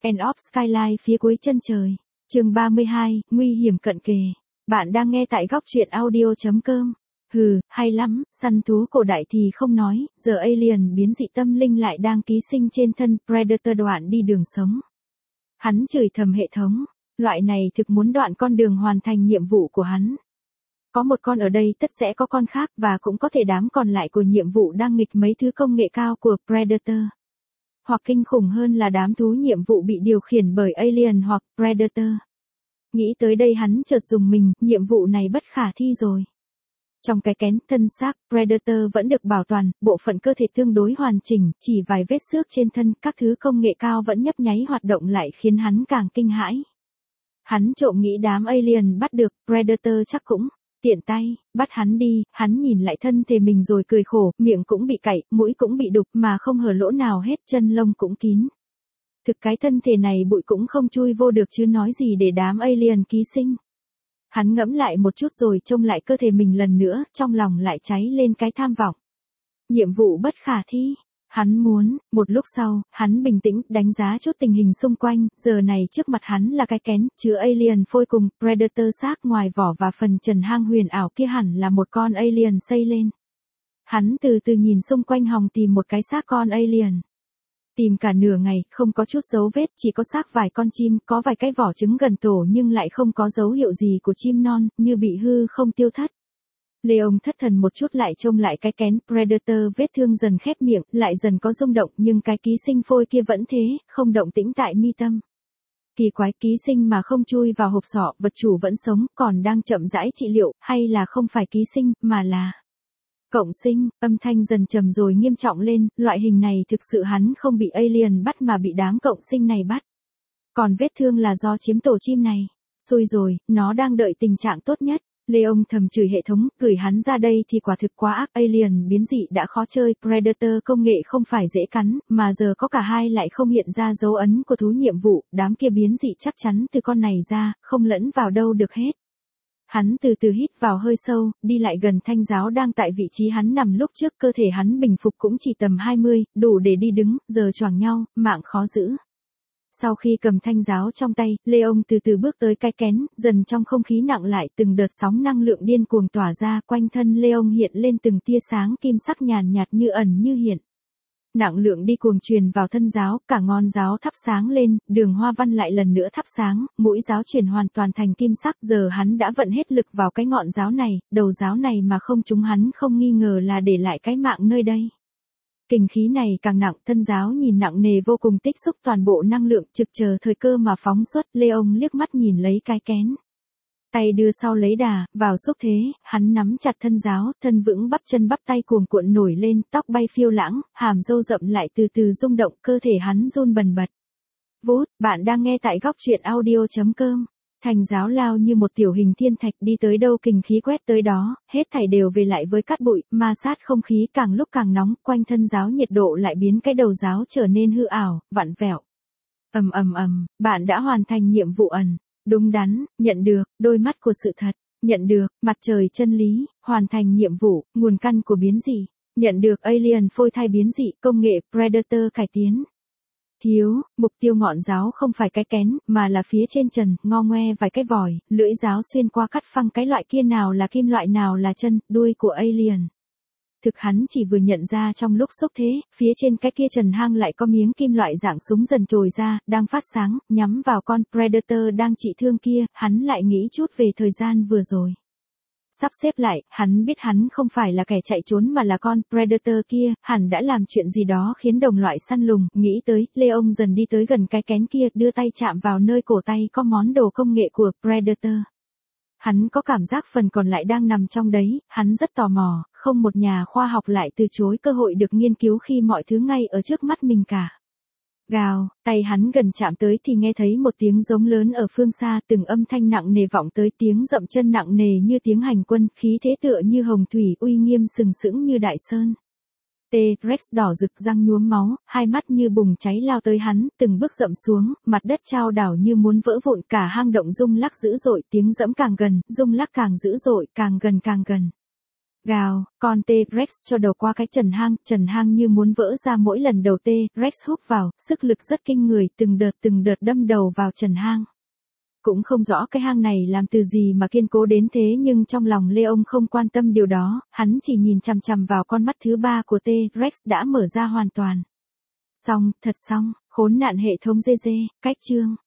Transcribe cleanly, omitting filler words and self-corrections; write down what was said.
End of Skyline phía cuối chân trời. Chương 32, nguy hiểm cận kề. Bạn đang nghe tại góc truyện audio.com. Hừ, hay lắm, săn thú cổ đại thì không nói, giờ alien biến dị tâm linh lại đang ký sinh trên thân Predator đoạn đi đường sống. Hắn chửi thầm hệ thống, loại này thực muốn đoạn con đường hoàn thành nhiệm vụ của hắn. Có một con ở đây tất sẽ có con khác và cũng có thể đám còn lại của nhiệm vụ đang nghịch mấy thứ công nghệ cao của Predator. Hoặc kinh khủng hơn là đám thú nhiệm vụ bị điều khiển bởi alien hoặc Predator. Nghĩ tới đây hắn chợt dùng mình, nhiệm vụ này bất khả thi rồi. Trong cái kén thân xác, Predator vẫn được bảo toàn, bộ phận cơ thể tương đối hoàn chỉnh, chỉ vài vết xước trên thân, các thứ công nghệ cao vẫn nhấp nháy hoạt động lại khiến hắn càng kinh hãi. Hắn trộm nghĩ đám alien bắt được, Predator chắc cũng tiện tay, bắt hắn đi, hắn nhìn lại thân thể mình rồi cười khổ, miệng cũng bị cạy, mũi cũng bị đục mà không hở lỗ nào hết, chân lông cũng kín. Thực cái thân thể này bụi cũng không chui vô được chứ nói gì để đám alien ký sinh. Hắn ngẫm lại một chút rồi trông lại cơ thể mình lần nữa, trong lòng lại cháy lên cái tham vọng. Nhiệm vụ bất khả thi. Hắn muốn, một lúc sau, hắn bình tĩnh, đánh giá chút tình hình xung quanh, giờ này trước mặt hắn là cái kén, chứa alien phôi cùng, Predator xác ngoài vỏ và phần trần hang huyền ảo kia hẳn là một con alien xây lên. Hắn từ từ nhìn xung quanh hòng tìm một cái xác con alien. Tìm cả nửa ngày, không có chút dấu vết, chỉ có xác vài con chim, có vài cái vỏ trứng gần tổ nhưng lại không có dấu hiệu gì của chim non, như bị hư không tiêu thất. Leon thất thần một chút lại trông lại cái kén Predator vết thương dần khép miệng, lại dần có rung động nhưng cái ký sinh phôi kia vẫn thế, không động tĩnh tại mi tâm. Kỳ quái, ký sinh mà không chui vào hộp sọ, vật chủ vẫn sống, còn đang chậm rãi trị liệu, hay là không phải ký sinh, mà là cộng sinh. Âm thanh dần trầm rồi nghiêm trọng lên, loại hình này thực sự hắn không bị alien bắt mà bị đám cộng sinh này bắt. Còn vết thương là do chiếm tổ chim này. Xui rồi, nó đang đợi tình trạng tốt nhất. Leon thầm chửi hệ thống, gửi hắn ra đây thì quả thực quá ác, alien biến dị đã khó chơi, Predator công nghệ không phải dễ cắn, mà giờ có cả hai lại không hiện ra dấu ấn của thú nhiệm vụ, đám kia biến dị chắc chắn từ con này ra, không lẫn vào đâu được hết. Hắn từ từ hít vào hơi sâu, đi lại gần thanh giáo đang tại vị trí hắn nằm lúc trước, cơ thể hắn bình phục cũng chỉ tầm 20, đủ để đi đứng, giờ choàng nhau, mạng khó giữ. Sau khi cầm thanh giáo trong tay, Leon từ từ bước tới cái kén, dần trong không khí nặng lại, từng đợt sóng năng lượng điên cuồng tỏa ra, quanh thân Leon hiện lên từng tia sáng kim sắc nhàn nhạt như ẩn như hiện. Nặng lượng đi cuồng truyền vào thân giáo, cả ngón giáo thắp sáng lên, đường hoa văn lại lần nữa thắp sáng, mũi giáo chuyển hoàn toàn thành kim sắc, giờ hắn đã vận hết lực vào cái ngọn giáo này, đầu giáo này mà không trúng hắn không nghi ngờ là để lại cái mạng nơi đây. Kình khí này càng nặng, thân giáo nhìn nặng nề vô cùng, tích xúc toàn bộ năng lượng, trực chờ thời cơ mà phóng xuất. Leon liếc mắt nhìn lấy cái kén. Tay đưa sau lấy đà, vào xúc thế, hắn nắm chặt thân giáo, thân vững, bắp chân bắp tay cuồn cuộn nổi lên, tóc bay phiêu lãng, hàm râu rậm lại từ từ rung động, cơ thể hắn run bần bật. Vút, bạn đang nghe tại góc truyện audio.com. Thành giáo lao như một tiểu hình thiên thạch, đi tới đâu kình khí quét tới đó, hết thảy đều về lại với cát bụi, ma sát không khí càng lúc càng nóng, quanh thân giáo nhiệt độ lại biến cái đầu giáo trở nên hư ảo, vặn vẹo. Bạn đã hoàn thành nhiệm vụ ẩn. Đúng đắn, nhận được, đôi mắt của sự thật, nhận được, mặt trời chân lý, hoàn thành nhiệm vụ, nguồn căn của biến dị, nhận được alien phôi thai biến dị, công nghệ Predator cải tiến. Thiếu, mục tiêu ngọn giáo không phải cái kén, mà là phía trên trần, ngo ngoe vài cái vòi, lưỡi giáo xuyên qua cắt phăng cái loại kia nào là kim loại nào là chân, đuôi của alien. Thực hắn chỉ vừa nhận ra trong lúc xúc thế, phía trên cái kia trần hang lại có miếng kim loại dạng súng dần trồi ra, đang phát sáng, nhắm vào con Predator đang trị thương kia, hắn lại nghĩ chút về thời gian vừa rồi. Sắp xếp lại, hắn biết hắn không phải là kẻ chạy trốn mà là con Predator kia, hẳn đã làm chuyện gì đó khiến đồng loại săn lùng, nghĩ tới, Leon dần đi tới gần cái kén kia, đưa tay chạm vào nơi cổ tay có món đồ công nghệ của Predator. Hắn có cảm giác phần còn lại đang nằm trong đấy, hắn rất tò mò, không một nhà khoa học lại từ chối cơ hội được nghiên cứu khi mọi thứ ngay ở trước mắt mình cả. Gào, tay hắn gần chạm tới thì nghe thấy một tiếng giống lớn ở phương xa, từng âm thanh nặng nề vọng tới, tiếng dậm chân nặng nề như tiếng hành quân, khí thế tựa như hồng thủy, uy nghiêm sừng sững như đại sơn. T-Rex đỏ rực răng nhuốm máu, hai mắt như bùng cháy lao tới hắn, từng bước dậm xuống, mặt đất chao đảo như muốn vỡ vụn, cả hang động rung lắc dữ dội, tiếng dẫm càng gần, rung lắc càng dữ dội, càng gần càng gần. Gào, con T-Rex cho đầu qua cái trần hang như muốn vỡ ra mỗi lần đầu T-Rex húc vào, sức lực rất kinh người, từng đợt đâm đầu vào trần hang. Cũng không rõ cái hang này làm từ gì mà kiên cố đến thế, nhưng trong lòng Leon không quan tâm điều đó, hắn chỉ nhìn chằm chằm vào con mắt thứ ba của T-Rex đã mở ra hoàn toàn. Xong, thật xong, khốn nạn hệ thống GG, cách chương.